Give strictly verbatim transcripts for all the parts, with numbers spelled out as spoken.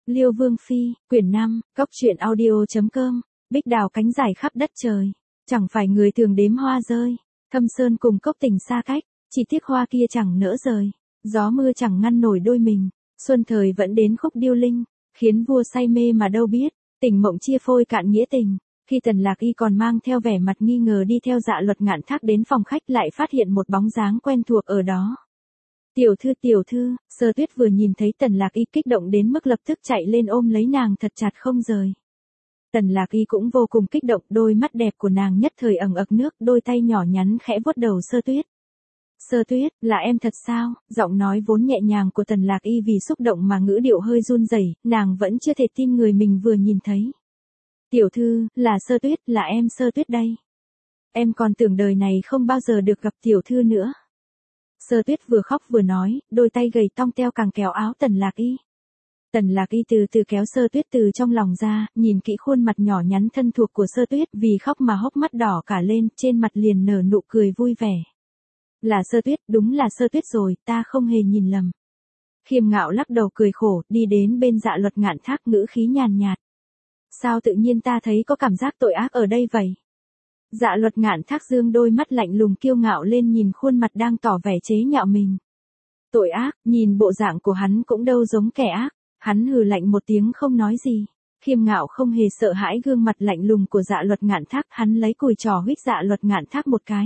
Liêu Vương Phi, quyển năm, cốc truyện audio.com, bích đào cánh dài khắp đất trời. Chẳng phải người thường đếm hoa rơi, thâm sơn cùng cốc tình xa cách, chỉ tiếc hoa kia chẳng nỡ rời. Gió mưa chẳng ngăn nổi đôi mình, xuân thời vẫn đến khúc điêu linh, khiến vua say mê mà đâu biết, tình mộng chia phôi cạn nghĩa tình. Khi Tần Lạc Y còn mang theo vẻ mặt nghi ngờ đi theo Dạ Luật Ngạn Thác đến phòng khách lại phát hiện một bóng dáng quen thuộc ở đó. Tiểu thư tiểu thư, Sơ Tuyết vừa nhìn thấy Tần Lạc Y kích động đến mức lập tức chạy lên ôm lấy nàng thật chặt không rời. Tần Lạc Y cũng vô cùng kích động, đôi mắt đẹp của nàng nhất thời ẩn ực nước, đôi tay nhỏ nhắn khẽ vuốt đầu Sơ Tuyết. Sơ Tuyết, là em thật sao? Giọng nói vốn nhẹ nhàng của Tần Lạc Y vì xúc động mà ngữ điệu hơi run rẩy, nàng vẫn chưa thể tin người mình vừa nhìn thấy. Tiểu thư, là Sơ Tuyết, là em Sơ Tuyết đây. Em còn tưởng đời này không bao giờ được gặp tiểu thư nữa. Sơ Tuyết vừa khóc vừa nói, đôi tay gầy tong teo càng kéo áo Tần Lạc Y. Tần Lạc Y từ từ kéo Sơ Tuyết từ trong lòng ra, nhìn kỹ khuôn mặt nhỏ nhắn thân thuộc của Sơ Tuyết, vì khóc mà hốc mắt đỏ cả lên, trên mặt liền nở nụ cười vui vẻ. Là Sơ Tuyết, đúng là Sơ Tuyết rồi, ta không hề nhìn lầm. Khiêm Ngạo lắc đầu cười khổ, đi đến bên Dạ Luật Ngạn Thác, ngữ khí nhàn nhạt. Sao tự nhiên ta thấy có cảm giác tội ác ở đây vậy? Dạ Luật Ngạn Thác dương đôi mắt lạnh lùng kiêu ngạo lên nhìn khuôn mặt đang tỏ vẻ chế nhạo mình. Tội ác, nhìn bộ dạng của hắn cũng đâu giống kẻ ác. Hắn hừ lạnh một tiếng không nói gì. Khiêm Ngạo không hề sợ hãi gương mặt lạnh lùng của Dạ Luật Ngạn Thác, hắn lấy cùi trò huých Dạ Luật Ngạn Thác một cái.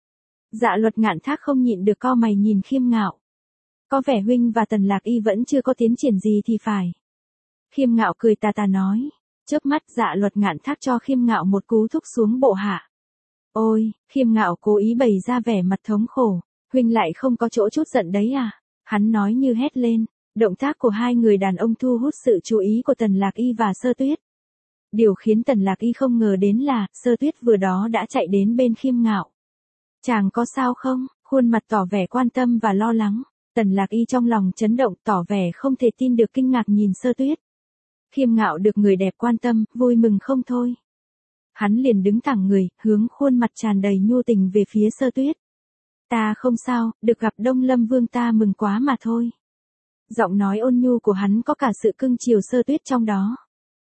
Dạ Luật Ngạn Thác không nhịn được cau mày nhìn Khiêm Ngạo. Có vẻ huynh và Tần Lạc Y vẫn chưa có tiến triển gì thì phải. Khiêm Ngạo cười tà tà nói. Chớp mắt Dạ Luật Ngạn Thác cho Khiêm Ngạo một cú thúc xuống bộ hạ. Ôi, Khiêm Ngạo cố ý bày ra vẻ mặt thống khổ. Huynh lại không có chỗ chút giận đấy à? Hắn nói như hét lên. Động tác của hai người đàn ông thu hút sự chú ý của Tần Lạc Y và Sơ Tuyết. Điều khiến Tần Lạc Y không ngờ đến là, Sơ Tuyết vừa đó đã chạy đến bên Khiêm Ngạo. Chàng có sao không? Khuôn mặt tỏ vẻ quan tâm và lo lắng. Tần Lạc Y trong lòng chấn động, tỏ vẻ không thể tin được, kinh ngạc nhìn Sơ Tuyết. Khiêm Ngạo được người đẹp quan tâm, vui mừng không thôi. Hắn liền đứng thẳng người, hướng khuôn mặt tràn đầy nhu tình về phía Sơ Tuyết. Ta không sao, được gặp Đông Lâm Vương ta mừng quá mà thôi. Giọng nói ôn nhu của hắn có cả sự cưng chiều Sơ Tuyết trong đó.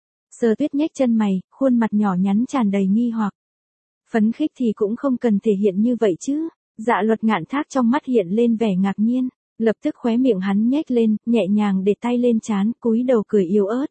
Sơ Tuyết nhếch chân mày, khuôn mặt nhỏ nhắn tràn đầy nghi hoặc. Phấn khích thì cũng không cần thể hiện như vậy chứ. Dạ Luật Ngạn Thác trong mắt hiện lên vẻ ngạc nhiên, lập tức khóe miệng hắn nhếch lên, nhẹ nhàng để tay lên trán, cúi đầu cười yếu ớt.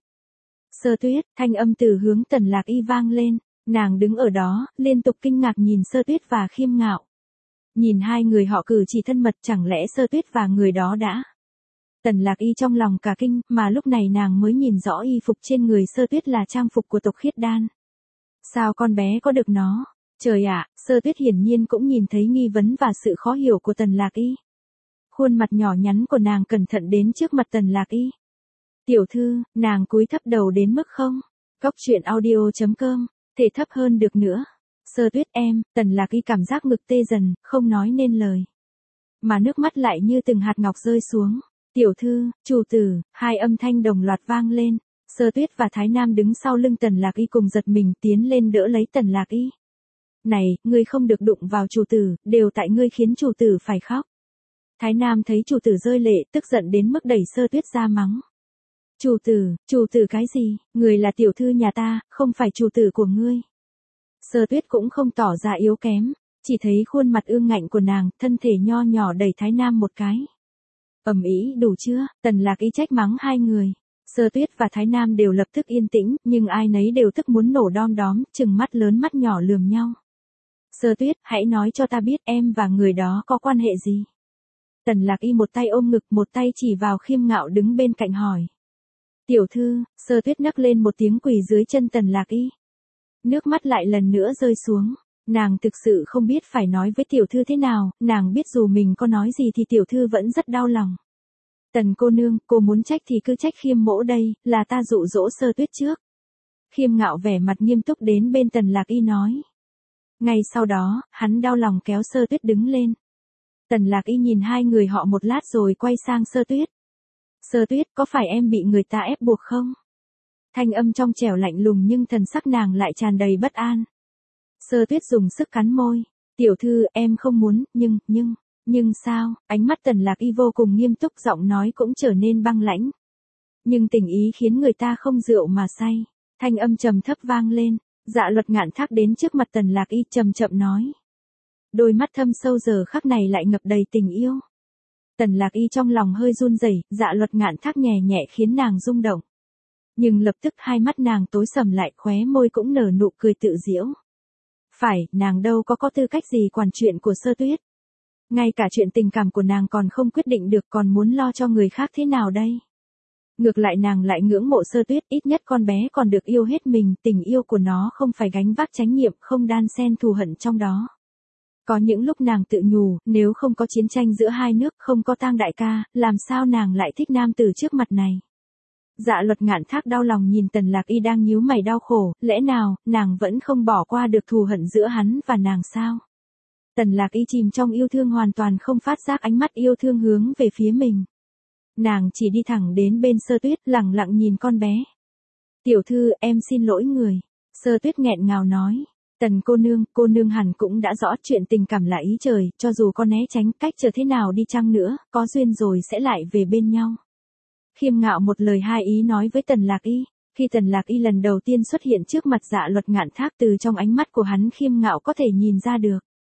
Sơ Tuyết, thanh âm từ hướng Tần Lạc Y vang lên, nàng đứng ở đó, liên tục kinh ngạc nhìn Sơ Tuyết và Khiêm Ngạo. Nhìn hai người họ cử chỉ thân mật, chẳng lẽ Sơ Tuyết và người đó đã... Tần Lạc Y trong lòng cả kinh, mà lúc này nàng mới nhìn rõ y phục trên người Sơ Tuyết là trang phục của tộc Khiết Đan. Sao con bé có được nó? Trời ạ, Sơ Tuyết hiển nhiên cũng nhìn thấy nghi vấn và sự khó hiểu của Tần Lạc Y. Khuôn mặt nhỏ nhắn của nàng cẩn thận đến trước mặt Tần Lạc Y. Tiểu thư, nàng cúi thấp đầu đến mức không? Cốc truyện audio.com, thể thấp hơn được nữa. Sơ Tuyết em, Tần Lạc Y cảm giác ngực tê dần, không nói nên lời. Mà nước mắt lại như từng hạt ngọc rơi xuống. Tiểu thư, chủ tử, hai âm thanh đồng loạt vang lên. Sơ Tuyết và Thái Nam đứng sau lưng Tần Lạc Y cùng giật mình tiến lên đỡ lấy Tần Lạc Y. Này, ngươi không được đụng vào chủ tử, đều tại ngươi khiến chủ tử phải khóc. Thái Nam thấy chủ tử rơi lệ, tức giận đến mức đẩy Sơ Tuyết ra mắng. Chủ tử, chủ tử cái gì, người là tiểu thư nhà ta, không phải chủ tử của ngươi. Sơ Tuyết cũng không tỏ ra yếu kém, chỉ thấy khuôn mặt ương ngạnh của nàng, thân thể nho nhỏ đẩy Thái Nam một cái. Ầm ĩ, đủ chưa? Tần Lạc Y trách mắng hai người. Sơ Tuyết và Thái Nam đều lập tức yên tĩnh, nhưng ai nấy đều tức muốn nổ đom đóm, trừng mắt lớn mắt nhỏ lườm nhau. Sơ Tuyết, hãy nói cho ta biết em và người đó có quan hệ gì? Tần Lạc Y một tay ôm ngực, một tay chỉ vào Khiêm Ngạo đứng bên cạnh hỏi. Tiểu thư, Sơ Tuyết nấc lên một tiếng quỳ dưới chân Tần Lạc Y. Nước mắt lại lần nữa rơi xuống. Nàng thực sự không biết phải nói với tiểu thư thế nào, nàng biết dù mình có nói gì thì tiểu thư vẫn rất đau lòng. Tần cô nương, cô muốn trách thì cứ trách Khiêm mỗ đây, là ta dụ dỗ Sơ Tuyết trước. Khiêm Ngạo vẻ mặt nghiêm túc đến bên Tần Lạc Y nói. Ngay sau đó, hắn đau lòng kéo Sơ Tuyết đứng lên. Tần Lạc Y nhìn hai người họ một lát rồi quay sang Sơ Tuyết. Sơ Tuyết, có phải em bị người ta ép buộc không? Thanh âm trong trẻo lạnh lùng nhưng thần sắc nàng lại tràn đầy bất an. Sơ Tuyết dùng sức cắn môi. Tiểu thư, em không muốn, nhưng, nhưng, nhưng sao? Ánh mắt Tần Lạc Y vô cùng nghiêm túc, giọng nói cũng trở nên băng lãnh. Nhưng tình ý khiến người ta không rượu mà say. Thanh âm trầm thấp vang lên, Dạ Luật Ngạn Thác đến trước mặt Tần Lạc Y chậm chậm nói. Đôi mắt thâm sâu giờ khắc này lại ngập đầy tình yêu. Tần Lạc Y trong lòng hơi run rẩy, Dạ Luật Ngạn Thác nhẹ nhẹ khiến nàng rung động. Nhưng lập tức hai mắt nàng tối sầm lại, khóe môi cũng nở nụ cười tự giễu. Phải, nàng đâu có có tư cách gì quản chuyện của Sơ Tuyết. Ngay cả chuyện tình cảm của nàng còn không quyết định được, còn muốn lo cho người khác thế nào đây? Ngược lại nàng lại ngưỡng mộ Sơ Tuyết, ít nhất con bé còn được yêu hết mình, tình yêu của nó không phải gánh vác trách nhiệm, không đan xen thù hận trong đó. Có những lúc nàng tự nhủ, nếu không có chiến tranh giữa hai nước, không có Tang đại ca, làm sao nàng lại thích nam tử trước mặt này? Dạ Luật Ngạn Thác đau lòng nhìn Tần Lạc Y đang nhíu mày đau khổ, lẽ nào, nàng vẫn không bỏ qua được thù hận giữa hắn và nàng sao? Tần Lạc Y chìm trong yêu thương hoàn toàn không phát giác ánh mắt yêu thương hướng về phía mình. Nàng chỉ đi thẳng đến bên Sơ Tuyết, lặng lặng nhìn con bé. Tiểu thư, em xin lỗi người. Sơ Tuyết nghẹn ngào nói. Tần cô nương, cô nương hẳn cũng đã rõ chuyện tình cảm là ý trời, cho dù có né tránh cách chờ thế nào đi chăng nữa, có duyên rồi sẽ lại về bên nhau. Khiêm Ngạo một lời hai ý nói với Tần Lạc Y. Khi Tần Lạc Y lần đầu tiên xuất hiện trước mặt Dạ Luật Ngạn Thác, từ trong ánh mắt của hắn Khiêm Ngạo có thể nhìn ra được.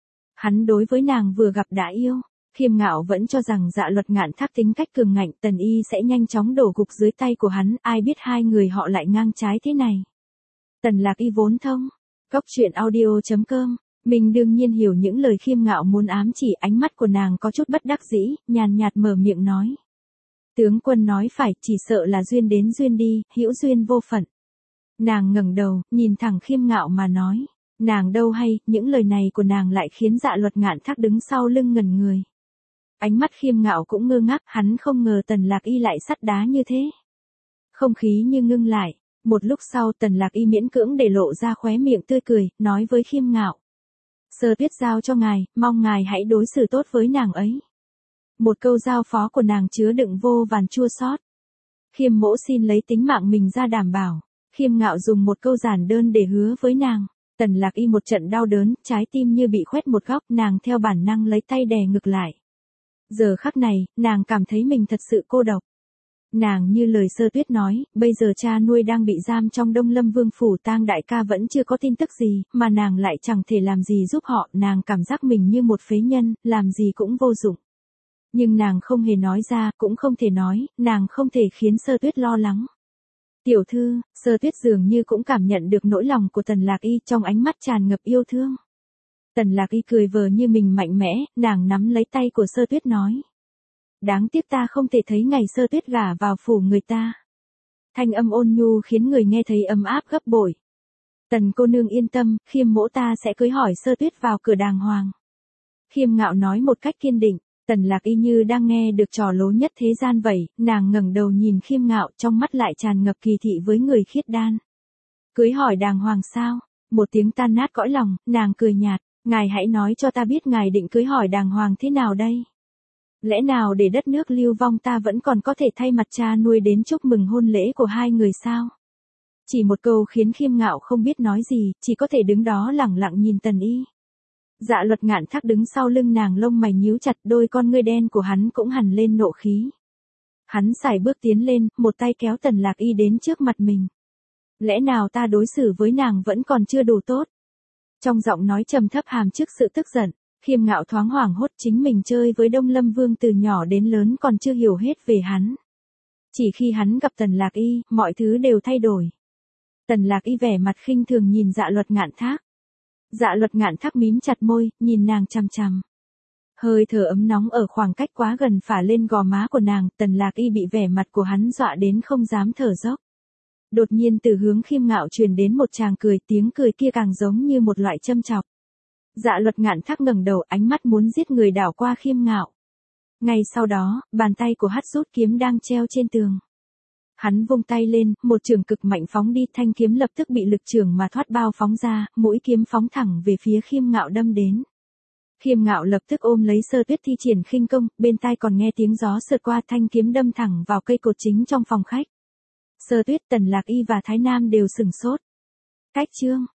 Hắn đối với nàng vừa gặp đã yêu. Khiêm Ngạo vẫn cho rằng Dạ Luật Ngạn Thác tính cách cường ngạnh, Tần Y sẽ nhanh chóng đổ gục dưới tay của hắn, ai biết hai người họ lại ngang trái thế này. Tần Lạc Y vốn thông. Góc truyện audio chấm com. Mình đương nhiên hiểu những lời Khiêm Ngạo muốn ám chỉ, ánh mắt của nàng có chút bất đắc dĩ, nhàn nhạt mở miệng nói. Tướng quân nói phải, chỉ sợ là duyên đến duyên đi, hữu duyên vô phận. Nàng ngẩng đầu, nhìn thẳng Khiêm Ngạo mà nói. Nàng đâu hay, những lời này của nàng lại khiến Dạ Luật Ngạn Thác đứng sau lưng ngẩn người. Ánh mắt Khiêm Ngạo cũng ngơ ngác, hắn không ngờ Tần Lạc Y lại sắt đá như thế. Không khí như ngưng lại, một lúc sau Tần Lạc Y miễn cưỡng để lộ ra khóe miệng tươi cười, nói với Khiêm Ngạo. Sơ Tuyết giao cho ngài, mong ngài hãy đối xử tốt với nàng ấy. Một câu giao phó của nàng chứa đựng vô vàn chua xót. Khiêm mỗ xin lấy tính mạng mình ra đảm bảo. Khiêm Ngạo dùng một câu giản đơn để hứa với nàng. Tần Lạc Y một trận đau đớn, trái tim như bị khoét một góc, nàng theo bản năng lấy tay đè ngực lại. Giờ khắc này, nàng cảm thấy mình thật sự cô độc. Nàng như lời Sơ Tuyết nói, bây giờ cha nuôi đang bị giam trong Đông Lâm Vương phủ, Tang đại ca vẫn chưa có tin tức gì, mà nàng lại chẳng thể làm gì giúp họ, nàng cảm giác mình như một phế nhân, làm gì cũng vô dụng. Nhưng nàng không hề nói ra, cũng không thể nói, nàng không thể khiến Sơ Tuyết lo lắng. Tiểu thư, Sơ Tuyết dường như cũng cảm nhận được nỗi lòng của Tần Lạc Y, trong ánh mắt tràn ngập yêu thương. Tần Lạc Y cười vờ như mình mạnh mẽ, nàng nắm lấy tay của Sơ Tuyết nói. Đáng tiếc ta không thể thấy ngày Sơ Tuyết gả vào phủ người ta. Thanh âm ôn nhu khiến người nghe thấy ấm áp gấp bội. Tần cô nương yên tâm, Khiêm mỗ ta sẽ cưới hỏi Sơ Tuyết vào cửa đàng hoàng. Khiêm Ngạo nói một cách kiên định. Tần Lạc Y như đang nghe được trò lố nhất thế gian vậy, nàng ngẩng đầu nhìn Khiêm Ngạo, trong mắt lại tràn ngập kỳ thị với người khiết đan. Cưới hỏi đàng hoàng sao? Một tiếng tan nát cõi lòng, nàng cười nhạt, ngài hãy nói cho ta biết ngài định cưới hỏi đàng hoàng thế nào đây? Lẽ nào để đất nước lưu vong ta vẫn còn có thể thay mặt cha nuôi đến chúc mừng hôn lễ của hai người sao? Chỉ một câu khiến Khiêm Ngạo không biết nói gì, chỉ có thể đứng đó lẳng lặng nhìn Tần Y. Dạ Luật Ngạn Thác đứng sau lưng nàng, lông mày nhíu chặt, đôi con ngươi đen của hắn cũng hằn lên nộ khí. Hắn sải bước tiến lên, một tay kéo Tần Lạc Y đến trước mặt mình. Lẽ nào ta đối xử với nàng vẫn còn chưa đủ tốt? Trong giọng nói trầm thấp hàm trước sự tức giận, Khiêm Ngạo thoáng hoảng hốt, chính mình chơi với Đông Lâm Vương từ nhỏ đến lớn còn chưa hiểu hết về hắn. Chỉ khi hắn gặp Tần Lạc Y, mọi thứ đều thay đổi. Tần Lạc Y vẻ mặt khinh thường nhìn Dạ Luật Ngạn Thác. Dạ Luật Ngạn Thác mím chặt môi, nhìn nàng chằm chằm. Hơi thở ấm nóng ở khoảng cách quá gần phả lên gò má của nàng, Tần Lạc Y bị vẻ mặt của hắn dọa đến không dám thở dốc. Đột nhiên từ hướng Khiêm Ngạo truyền đến một tràng cười, tiếng cười kia càng giống như một loại châm chọc. Dạ Luật Ngạn Thác ngẩng đầu, ánh mắt muốn giết người đảo qua Khiêm Ngạo. Ngay sau đó, bàn tay của Hắc rút kiếm đang treo trên tường. Hắn vung tay lên, một trường cực mạnh phóng đi, thanh kiếm lập tức bị lực trường mà thoát bao phóng ra, mũi kiếm phóng thẳng về phía Khiêm Ngạo đâm đến. Khiêm Ngạo lập tức ôm lấy Sơ Tuyết thi triển khinh công, bên tai còn nghe tiếng gió sượt qua, thanh kiếm đâm thẳng vào cây cột chính trong phòng khách. Sơ Tuyết, Tần Lạc Y và Thái Nam đều sửng sốt. Cách chương